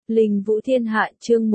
Linh Vũ Thiên Hạ chương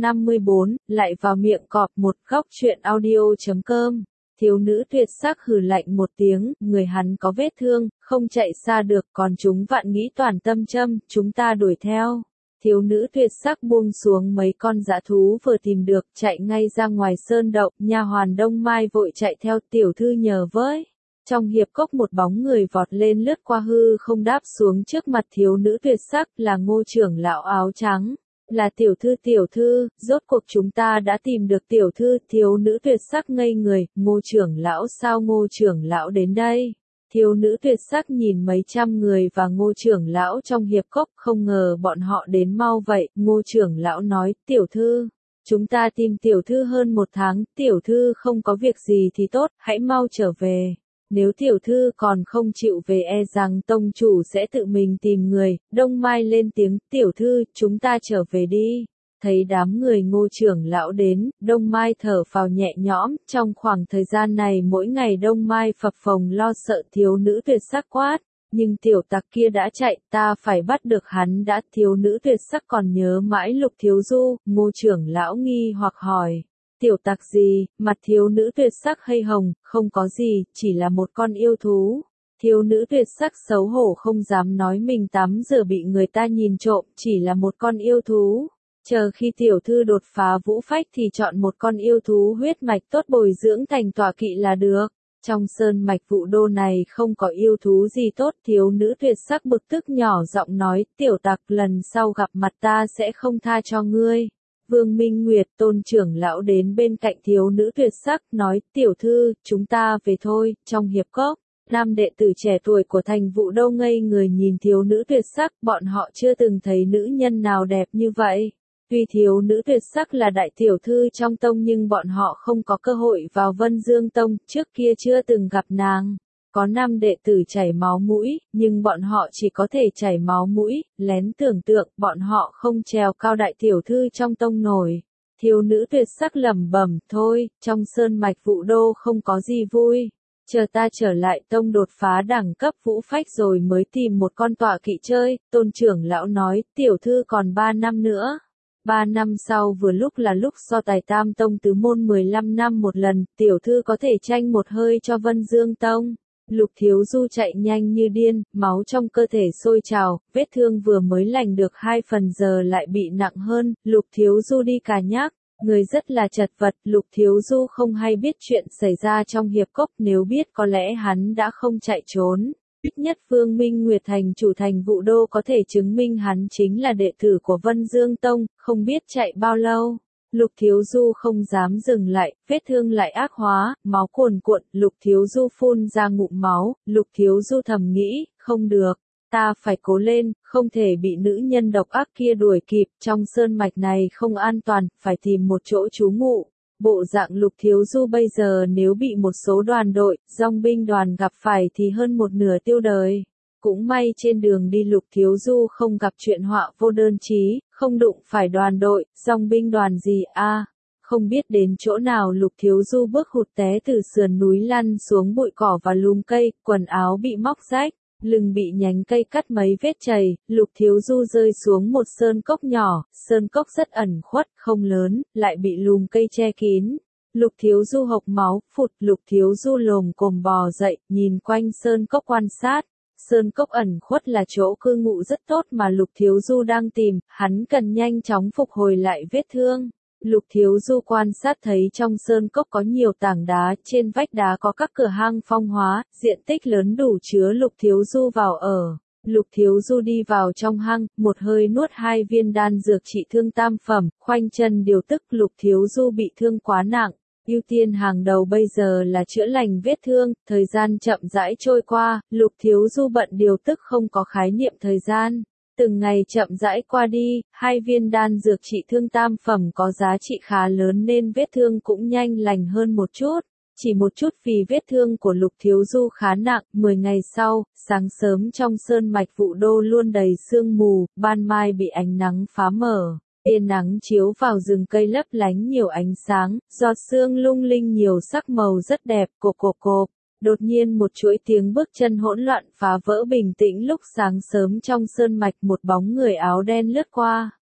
154, lại vào miệng cọp. Một góc truyện audio.com. Thiếu nữ tuyệt sắc hừ lạnh một tiếng, người hắn có vết thương, không chạy xa được, còn chúng vạn nghĩ toàn tâm châm, chúng ta đuổi theo. Thiếu nữ tuyệt sắc buông xuống mấy con dã thú vừa tìm được, chạy ngay ra ngoài sơn động, nha hoàn Đông Mai vội chạy theo, tiểu thư nhờ với. Trong hiệp cốc một bóng người vọt lên lướt qua hư không đáp xuống trước mặt thiếu nữ tuyệt sắc, là Ngô trưởng lão áo trắng. Là tiểu thư, rốt cuộc chúng ta đã tìm được tiểu thư. Thiếu nữ tuyệt sắc ngây người, Ngô trưởng lão sao Ngô trưởng lão đến đây? Thiếu nữ tuyệt sắc nhìn mấy trăm người và Ngô trưởng lão trong hiệp cốc, không ngờ bọn họ đến mau vậy. Ngô trưởng lão nói, tiểu thư, chúng ta tìm tiểu thư hơn một tháng, tiểu thư không có việc gì thì tốt, hãy mau trở về. Nếu tiểu thư còn không chịu về e rằng tông chủ sẽ tự mình tìm người. Đông Mai lên tiếng, tiểu thư, chúng ta trở về đi. Thấy đám người Ngô trưởng lão đến, Đông Mai thở phào nhẹ nhõm. Trong khoảng thời gian này mỗi ngày Đông Mai phập phồng lo sợ. Thiếu nữ tuyệt sắc quát, nhưng tiểu tặc kia đã chạy, ta phải bắt được hắn đã. Thiếu nữ tuyệt sắc còn nhớ mãi Lục Thiếu Du. Ngô trưởng lão nghi hoặc hỏi, tiểu tặc gì? Mặt thiếu nữ tuyệt sắc hay hồng, không có gì, chỉ là một con yêu thú. Thiếu nữ tuyệt sắc xấu hổ không dám nói mình tắm giờ bị người ta nhìn trộm, chỉ là một con yêu thú. Chờ khi tiểu thư đột phá vũ phách thì chọn một con yêu thú huyết mạch tốt bồi dưỡng thành tọa kỵ là được. Trong sơn mạch Vũ Đô này không có yêu thú gì tốt. Thiếu nữ tuyệt sắc bực tức nhỏ giọng nói, tiểu tặc, lần sau gặp mặt ta sẽ không tha cho ngươi. Vương Minh Nguyệt Tôn trưởng lão đến bên cạnh thiếu nữ tuyệt sắc, nói, tiểu thư, chúng ta về thôi. Trong hiệp cốc, nam đệ tử trẻ tuổi của thành Vũ Đô ngây người nhìn thiếu nữ tuyệt sắc, bọn họ chưa từng thấy nữ nhân nào đẹp như vậy. Tuy thiếu nữ tuyệt sắc là đại tiểu thư trong tông nhưng bọn họ không có cơ hội vào Vân Dương Tông, trước kia chưa từng gặp nàng. Có 5 đệ tử chảy máu mũi, nhưng bọn họ chỉ có thể chảy máu mũi, lén tưởng tượng bọn họ không trèo cao đại tiểu thư trong tông nổi. Thiếu nữ tuyệt sắc lẩm bẩm, thôi, trong sơn mạch Vũ Đô không có gì vui. Chờ ta trở lại tông đột phá đẳng cấp vũ phách rồi mới tìm một con tọa kỵ chơi. Tôn trưởng lão nói, tiểu thư còn 3 năm nữa. 3 năm sau vừa lúc là lúc so tài tam tông tứ môn 15 năm một lần, tiểu thư có thể tranh một hơi cho Vân Dương Tông. Lục Thiếu Du chạy nhanh như điên, máu trong cơ thể sôi trào, vết thương vừa mới lành được 2 phần giờ lại bị nặng hơn. Lục Thiếu Du đi cà nhắc, người rất là chật vật. Lục Thiếu Du không hay biết chuyện xảy ra trong hiệp cốc, nếu biết có lẽ hắn đã không chạy trốn. Ít nhất Vương Minh Nguyệt thành chủ thành Vũ Đô có thể chứng minh hắn chính là đệ tử của Vân Dương Tông, không biết chạy bao lâu. Lục Thiếu Du không dám dừng lại, vết thương lại ác hóa, máu cuồn cuộn. Lục Thiếu Du phun ra ngụm máu. Lục Thiếu Du thầm nghĩ, không được, ta phải cố lên, không thể bị nữ nhân độc ác kia đuổi kịp. Trong sơn mạch này không an toàn, phải tìm một chỗ trú ngụ. Bộ dạng Lục Thiếu Du bây giờ nếu bị một số đoàn đội, dòng binh đoàn gặp phải thì hơn một nửa tiêu đời. Cũng may trên đường đi Lục Thiếu Du không gặp chuyện họa vô đơn chí, không đụng phải đoàn đội, dòng binh đoàn gì không biết đến chỗ nào Lục Thiếu Du bước hụt té từ sườn núi lăn xuống bụi cỏ và lùm cây, quần áo bị móc rách, lưng bị nhánh cây cắt mấy vết chày. Lục Thiếu Du rơi xuống một sơn cốc nhỏ, sơn cốc rất ẩn khuất, không lớn, lại bị lùm cây che kín. Lục Thiếu Du hộc máu, phụt. Lục Thiếu Du lồm cồm bò dậy, nhìn quanh sơn cốc quan sát. Sơn cốc ẩn khuất là chỗ cư ngụ rất tốt mà Lục Thiếu Du đang tìm, hắn cần nhanh chóng phục hồi lại vết thương. Lục Thiếu Du quan sát thấy trong sơn cốc có nhiều tảng đá, trên vách đá có các cửa hang phong hóa, diện tích lớn đủ chứa Lục Thiếu Du vào ở. Lục Thiếu Du đi vào trong hang, một hơi nuốt 2 viên đan dược trị thương tam phẩm, khoanh chân điều tức. Lục Thiếu Du bị thương quá nặng. Ưu tiên hàng đầu bây giờ là chữa lành vết thương. Thời gian chậm rãi trôi qua, Lục Thiếu Du bận điều tức không có khái niệm thời gian. Từng ngày chậm rãi qua đi, 2 viên đan dược trị thương tam phẩm có giá trị khá lớn nên vết thương cũng nhanh lành hơn một chút. Chỉ một chút vì vết thương của Lục Thiếu Du khá nặng. 10 ngày sau, sáng sớm trong sơn mạch Vũ Đô luôn đầy sương mù, ban mai bị ánh nắng phá mở. Tia nắng chiếu vào rừng cây lấp lánh nhiều ánh sáng, giọt sương lung linh nhiều sắc màu rất đẹp. Cộp cộp cộp. Đột nhiên một chuỗi tiếng bước chân hỗn loạn phá vỡ bình tĩnh lúc sáng sớm trong sơn mạch. Một bóng người áo đen lướt qua.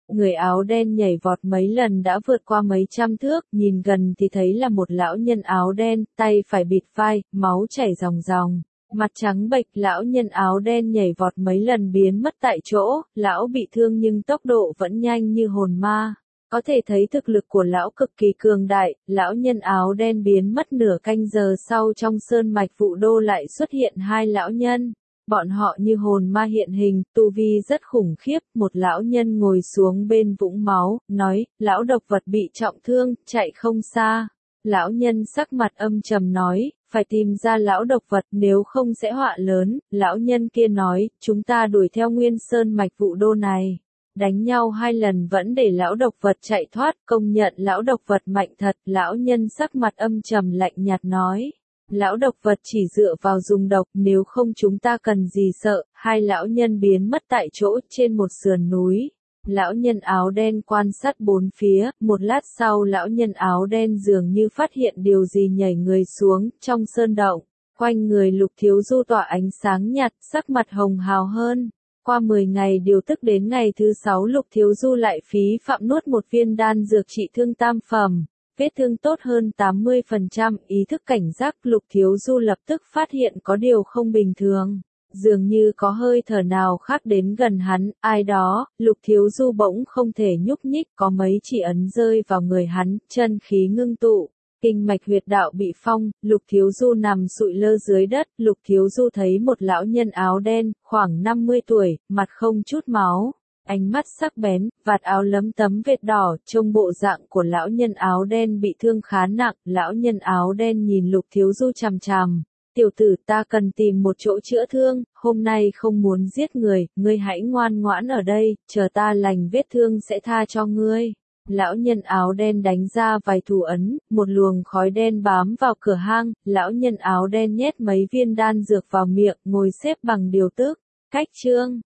Người áo đen nhảy vọt mấy lần đã vượt qua mấy trăm thước, nhìn gần thì thấy là một lão nhân áo đen, tay phải bịt vai, máu chảy ròng ròng. Mặt trắng bệch, lão nhân áo đen nhảy vọt mấy lần biến mất tại chỗ, lão bị thương nhưng tốc độ vẫn nhanh như hồn ma. Có thể thấy thực lực của lão cực kỳ cường đại, lão nhân áo đen biến mất nửa canh giờ sau trong sơn mạch Vũ Đô lại xuất hiện hai lão nhân. Bọn họ như hồn ma hiện hình, tu vi rất khủng khiếp, một lão nhân ngồi xuống bên vũng máu, nói, lão độc vật bị trọng thương, chạy không xa. Lão nhân sắc mặt âm trầm nói, phải tìm ra lão độc vật nếu không sẽ họa lớn. Lão nhân kia nói, chúng ta đuổi theo nguyên sơn mạch Vũ Đô này. Đánh nhau 2 lần vẫn để lão độc vật chạy thoát, công nhận lão độc vật mạnh thật. Lão nhân sắc mặt âm trầm lạnh nhạt nói. Lão độc vật chỉ dựa vào dùng độc, nếu không chúng ta cần gì sợ. Hai lão nhân biến mất tại chỗ trên một sườn núi. Lão nhân áo đen quan sát bốn phía, một lát sau lão nhân áo đen dường như phát hiện điều gì nhảy người xuống, trong sơn động. Quanh người Lục Thiếu Du tỏa ánh sáng nhạt, sắc mặt hồng hào hơn. Qua 10 ngày điều tức đến ngày thứ 6 Lục Thiếu Du lại phí phạm nuốt một viên đan dược trị thương tam phẩm. Vết thương tốt hơn 80%, ý thức cảnh giác Lục Thiếu Du lập tức phát hiện có điều không bình thường. Dường như có hơi thở nào khác đến gần hắn, ai đó, Lục Thiếu Du bỗng không thể nhúc nhích, có mấy chỉ ấn rơi vào người hắn, chân khí ngưng tụ. Kinh mạch huyệt đạo bị phong, Lục Thiếu Du nằm sụi lơ dưới đất, Lục Thiếu Du thấy một lão nhân áo đen, khoảng 50 tuổi, mặt không chút máu, ánh mắt sắc bén, vạt áo lấm tấm vệt đỏ, trông bộ dạng của lão nhân áo đen bị thương khá nặng, lão nhân áo đen nhìn Lục Thiếu Du chằm chằm. Tiểu tử ta cần tìm một chỗ chữa thương, hôm nay không muốn giết người, ngươi hãy ngoan ngoãn ở đây, chờ ta lành vết thương sẽ tha cho ngươi. Lão nhân áo đen đánh ra vài thủ ấn, một luồng khói đen bám vào cửa hang, lão nhân áo đen nhét mấy viên đan dược vào miệng, ngồi xếp bằng điều tức. Cách chương